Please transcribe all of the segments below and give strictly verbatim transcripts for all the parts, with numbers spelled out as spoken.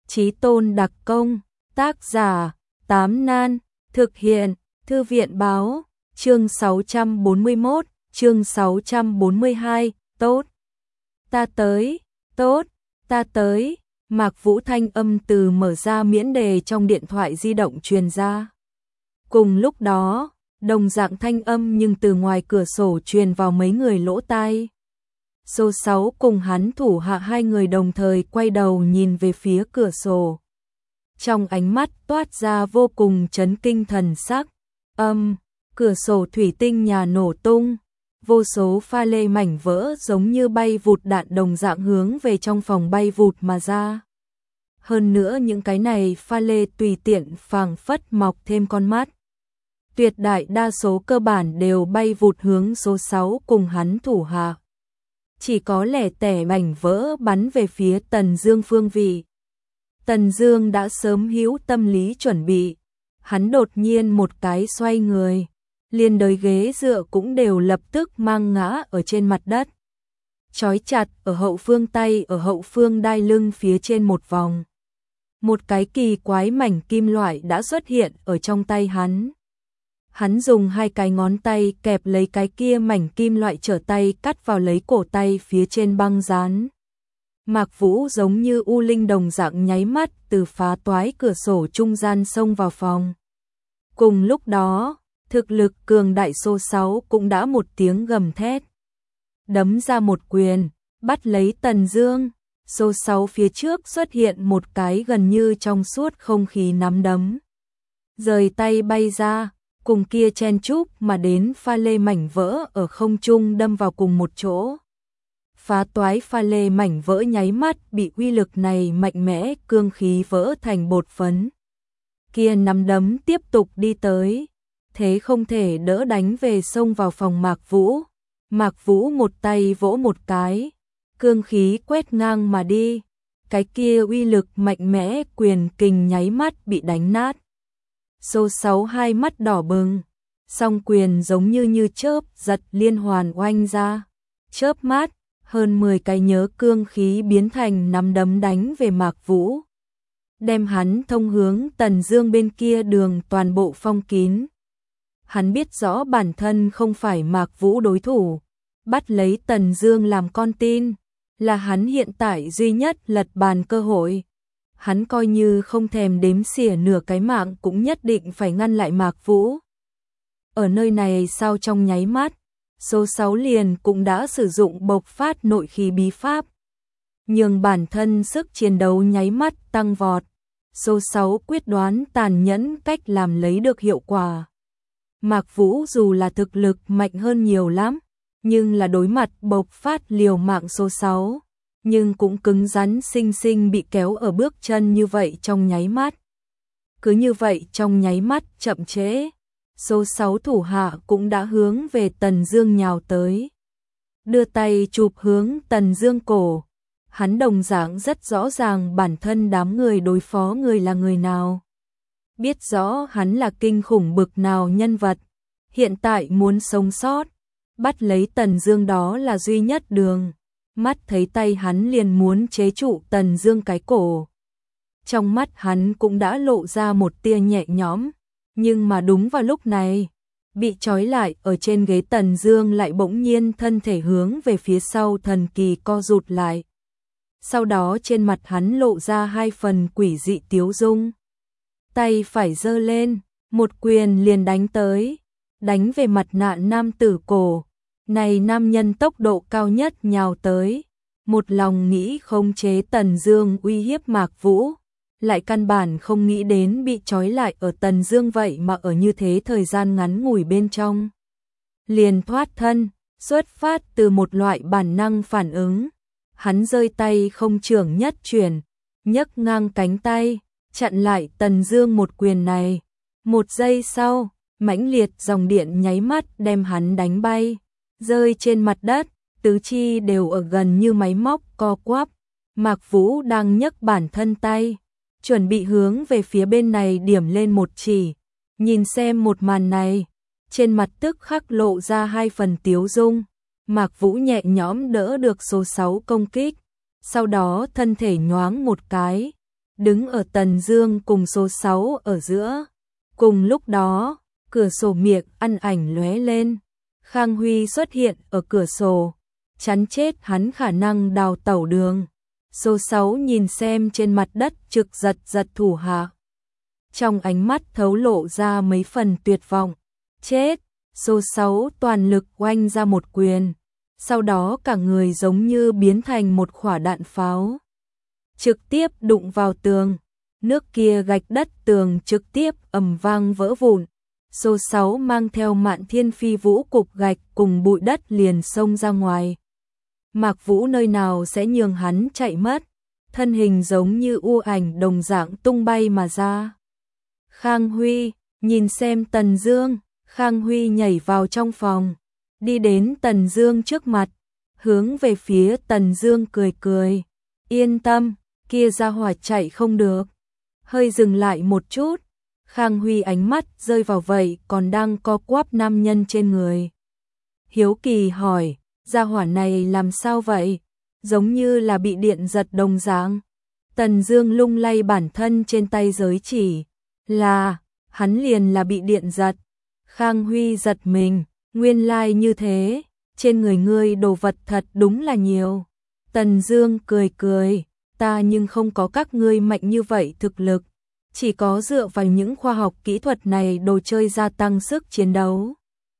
Chí tôn đặc công, tác giả, Tám Nan, thực hiện, Thư viện báo, chương sáu trăm bốn mươi mốt, chương sáu trăm bốn mươi hai, tốt. Ta tới, tốt, ta tới, Mạc Vũ thanh âm từ mở ra miễn đề trong điện thoại di động truyền ra. Cùng lúc đó, đồng dạng thanh âm nhưng từ ngoài cửa sổ truyền vào mấy người lỗ tai. Số sáu cùng hắn thủ hạ hai người đồng thời quay đầu nhìn về phía cửa sổ. Trong ánh mắt toát ra vô cùng chấn kinh thần sắc. Âm, cửa sổ thủy tinh nhà nổ tung, vô số pha lê mảnh vỡ giống như bay vụt đạn đồng dạng hướng về trong phòng bay vụt mà ra. Hơn nữa những cái này pha lê tùy tiện phảng phất mọc thêm con mắt. Tuyệt đại đa số cơ bản đều bay vụt hướng số sáu cùng hắn thủ hạ. Chỉ có lẻ tẻ mảnh vỡ bắn về phía Tần Dương phương vị. Tần Dương đã sớm hữu tâm lý chuẩn bị. Hắn đột nhiên một cái xoay người, liền đới ghế dựa cũng đều lập tức mang ngã ở trên mặt đất. Trói chặt ở hậu phương tay ở hậu phương đai lưng phía trên một vòng. Một cái kỳ quái mảnh kim loại đã xuất hiện ở trong tay hắn. Hắn dùng hai cái ngón tay kẹp lấy cái kia mảnh kim loại trở tay cắt vào lấy cổ tay phía trên băng dán. Mạc Vũ giống như u linh đồng dạng nháy mắt từ phá toái cửa sổ trung gian xông vào phòng. Cùng lúc đó, thực lực cường đại số sáu cũng đã một tiếng gầm thét. Đấm ra một quyền, bắt lấy Tần Dương. Số sáu phía trước xuất hiện một cái gần như trong suốt không khí nắm đấm. Rời tay bay ra, cùng kia chen chúc mà đến pha lê mảnh vỡ ở không trung đâm vào cùng một chỗ. Phá toái pha lê mảnh vỡ nháy mắt bị uy lực này mạnh mẽ cương khí vỡ thành bột phấn. Kia nắm đấm tiếp tục đi tới, thế không thể đỡ đánh về xông vào phòng Mạc Vũ. Mạc Vũ một tay vỗ một cái, cương khí quét ngang mà đi, cái kia uy lực mạnh mẽ quyền kình nháy mắt bị đánh nát. Số sáu hai mắt đỏ bừng, song quyền giống như như chớp giật liên hoàn oanh ra. Chớp mắt, hơn mười cái nhớ cương khí biến thành nắm đấm đánh về Mạc Vũ. Đem hắn thông hướng Tần Dương bên kia đường toàn bộ phong kín. Hắn biết rõ bản thân không phải Mạc Vũ đối thủ, bắt lấy Tần Dương làm con tin, là hắn hiện tại duy nhất lật bàn cơ hội. Hắn coi như không thèm đếm xỉa nửa cái mạng cũng nhất định phải ngăn lại Mạc Vũ. Ở nơi này sau trong nháy mắt, số sáu liền cũng đã sử dụng bộc phát nội khí bí pháp, nhưng bản thân sức chiến đấu nháy mắt tăng vọt. Số sáu quyết đoán tàn nhẫn cách làm lấy được hiệu quả. Mạc Vũ dù là thực lực mạnh hơn nhiều lắm, nhưng là đối mặt bộc phát liều mạng số sáu, nhưng cũng cứng rắn sinh sinh bị kéo ở bước chân như vậy trong nháy mắt. Cứ như vậy trong nháy mắt chậm trễ, số sáu thủ hạ cũng đã hướng về Tần Dương nhào tới. Đưa tay chụp hướng Tần Dương cổ. Hắn đồng dạng rất rõ ràng bản thân đám người đối phó người là người nào. Biết rõ hắn là kinh khủng bực nào nhân vật. Hiện tại muốn sống sót, bắt lấy Tần Dương đó là duy nhất đường. Mắt thấy tay hắn liền muốn chế trụ Tần Dương cái cổ. Trong mắt hắn cũng đã lộ ra một tia nhẹ nhõm, nhưng mà đúng vào lúc này, bị trói lại ở trên ghế Tần Dương lại bỗng nhiên thân thể hướng về phía sau thần kỳ co rụt lại. Sau đó trên mặt hắn lộ ra hai phần quỷ dị tiếu dung. Tay phải giơ lên, một quyền liền đánh tới, đánh về mặt nạ nam tử cổ. Này nam nhân tốc độ cao nhất nhào tới, một lòng nghĩ khống chế Tần Dương uy hiếp Mạc Vũ, lại căn bản không nghĩ đến bị trói lại ở Tần Dương vậy mà ở như thế thời gian ngắn ngủi bên trong. Liền thoát thân, xuất phát từ một loại bản năng phản ứng. Hắn giơ tay không trưởng nhất chuyển, nhấc ngang cánh tay, chặn lại Tần Dương một quyền này. Một giây sau, mãnh liệt dòng điện nháy mắt đem hắn đánh bay, rơi trên mặt đất, tứ chi đều ở gần như máy móc co quắp. Mạc Vũ đang nhấc bản thân tay, chuẩn bị hướng về phía bên này điểm lên một chỉ. Nhìn xem một màn này, trên mặt tức khắc lộ ra hai phần tiếu dung. Mạc Vũ nhẹ nhõm đỡ được số sáu công kích, sau đó thân thể nhoáng một cái, đứng ở Tần Dương cùng số sáu ở giữa. Cùng lúc đó, cửa sổ miệng ăn ảnh lóe lên. Khang Huy xuất hiện ở cửa sổ, chắn chết hắn khả năng đào tẩu đường. Số sáu nhìn xem trên mặt đất trực giật giật thủ hạ. Trong ánh mắt thấu lộ ra mấy phần tuyệt vọng. Chết! Số sáu toàn lực oanh ra một quyền. Sau đó cả người giống như biến thành một quả đạn pháo. Trực tiếp đụng vào tường. Nước kia gạch đất tường trực tiếp ầm vang vỡ vụn. Số sáu mang theo Mạn Thiên Phi Vũ cục gạch cùng bụi đất liền xông ra ngoài. Mạc Vũ nơi nào sẽ nhường hắn chạy mất, thân hình giống như u ảnh đồng dạng tung bay mà ra. Khang Huy, nhìn xem Tần Dương, Khang Huy nhảy vào trong phòng, đi đến Tần Dương trước mặt, hướng về phía Tần Dương cười cười, yên tâm, kia ra hỏa chạy không được. Hơi dừng lại một chút, Khang Huy ánh mắt rơi vào vậy còn đang co quắp nam nhân trên người. Hiếu kỳ hỏi, gia hỏa này làm sao vậy? Giống như là bị điện giật đồng dạng. Tần Dương lung lay bản thân trên tay giới chỉ, là, hắn liền là bị điện giật. Khang Huy giật mình, nguyên lai như thế, trên người ngươi đồ vật thật đúng là nhiều. Tần Dương cười cười, ta nhưng không có các ngươi mạnh như vậy thực lực, chỉ có dựa vào những khoa học kỹ thuật này đồ chơi gia tăng sức chiến đấu.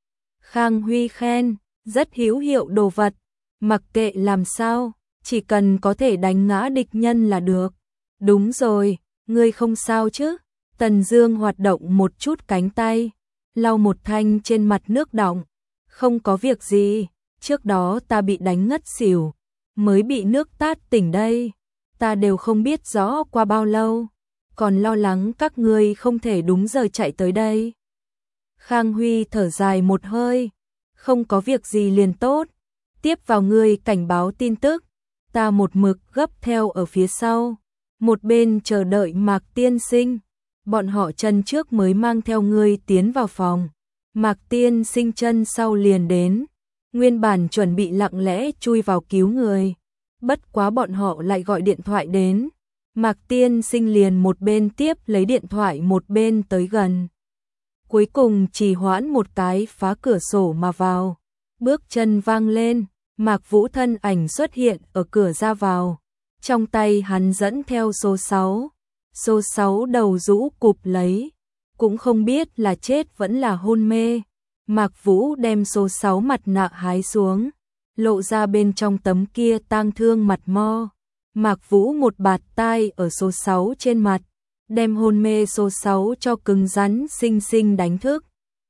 Khang Huy khen, rất hữu hiệu đồ vật, mặc kệ làm sao, chỉ cần có thể đánh ngã địch nhân là được. Đúng rồi, ngươi không sao chứ? Tần Dương hoạt động một chút cánh tay, lau một thanh trên mặt nước đọng. Không có việc gì, trước đó ta bị đánh ngất xỉu, mới bị nước tát tỉnh đây. Ta đều không biết rõ qua bao lâu, còn lo lắng các ngươi không thể đúng giờ chạy tới đây. Khang Huy thở dài một hơi, không có việc gì liền tốt, tiếp vào ngươi cảnh báo tin tức, ta một mực gấp theo ở phía sau, một bên chờ đợi Mạc Tiên Sinh, bọn họ chân trước mới mang theo ngươi tiến vào phòng, Mạc Tiên Sinh chân sau liền đến, nguyên bản chuẩn bị lặng lẽ chui vào cứu người, bất quá bọn họ lại gọi điện thoại đến, Mạc Tiên Sinh liền một bên tiếp lấy điện thoại một bên tới gần. Cuối cùng trì hoãn một cái phá cửa sổ mà vào, bước chân vang lên, Mạc Vũ thân ảnh xuất hiện ở cửa ra vào, trong tay hắn dẫn theo số sáu, số sáu đầu rũ cụp lấy, cũng không biết là chết vẫn là hôn mê. Mạc Vũ đem số sáu mặt nạ hái xuống, lộ ra bên trong tấm kia tang thương mặt mo. Mạc Vũ một bạt tai ở số sáu trên mặt, đem hôn mê số sáu cho cứng rắn xinh xinh đánh thức.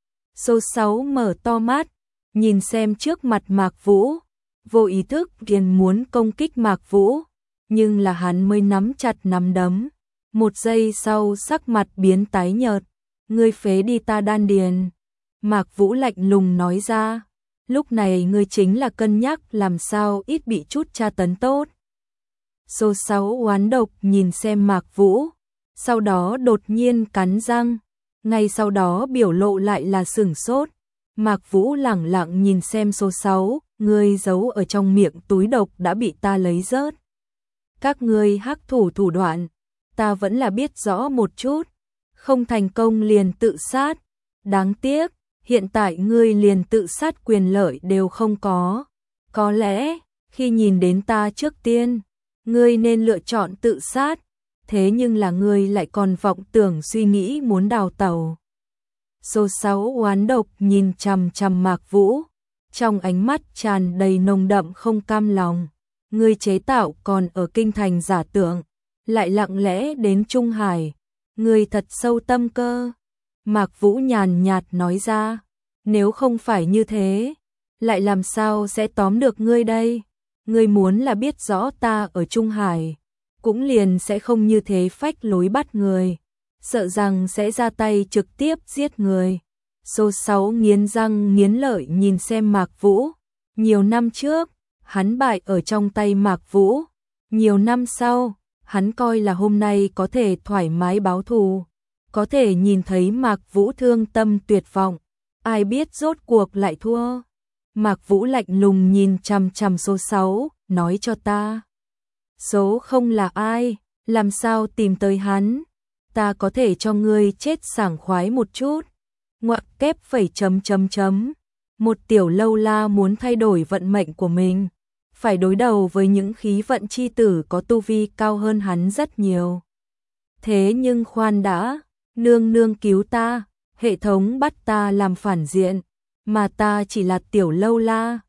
Số sáu mở to mắt, nhìn xem trước mặt Mạc Vũ, vô ý thức liền muốn công kích Mạc Vũ, nhưng là hắn mới nắm chặt nắm đấm. Một giây sau sắc mặt biến tái nhợt, ngươi phế đi ta đan điền. Mạc Vũ lạnh lùng nói ra, lúc này ngươi chính là cân nhắc làm sao ít bị chút tra tấn tốt. Số sáu oán độc nhìn xem Mạc Vũ, sau đó đột nhiên cắn răng, ngay sau đó biểu lộ lại là sửng sốt. Mạc Vũ lẳng lặng nhìn xem số sáu, ngươi giấu ở trong miệng túi độc đã bị ta lấy rớt. Các ngươi hắc thủ thủ đoạn, ta vẫn là biết rõ một chút, không thành công liền tự sát, đáng tiếc, hiện tại ngươi liền tự sát quyền lợi đều không có. Có lẽ, khi nhìn đến ta trước tiên, ngươi nên lựa chọn tự sát, thế nhưng là ngươi lại còn vọng tưởng suy nghĩ muốn đào tẩu. Số sáu oán độc nhìn chằm chằm Mạc Vũ, trong ánh mắt tràn đầy nồng đậm không cam lòng. Ngươi chế tạo còn ở kinh thành giả tưởng, lại lặng lẽ đến Trung Hải, ngươi thật sâu tâm cơ. Mạc Vũ nhàn nhạt nói ra, nếu không phải như thế, lại làm sao sẽ tóm được ngươi đây? Ngươi muốn là biết rõ ta ở Trung Hải, cũng liền sẽ không như thế phách lối bắt người, sợ rằng sẽ ra tay trực tiếp giết người. Số sáu nghiến răng nghiến lợi nhìn xem Mạc Vũ, nhiều năm trước, hắn bại ở trong tay Mạc Vũ, nhiều năm sau, hắn coi là hôm nay có thể thoải mái báo thù, có thể nhìn thấy Mạc Vũ thương tâm tuyệt vọng, ai biết rốt cuộc lại thua. Mạc Vũ lạnh lùng nhìn chằm chằm số sáu, nói cho ta. Số không là ai, Làm sao tìm tới hắn? Ta có thể cho ngươi chết sảng khoái một chút. Ngoặc kép phẩy chấm chấm chấm. Một tiểu lâu la muốn thay đổi vận mệnh của mình, phải đối đầu với những khí vận chi tử có tu vi cao hơn hắn rất nhiều. Thế nhưng khoan đã, nương nương cứu ta, hệ thống bắt ta làm phản diện, mà ta chỉ là tiểu lâu la,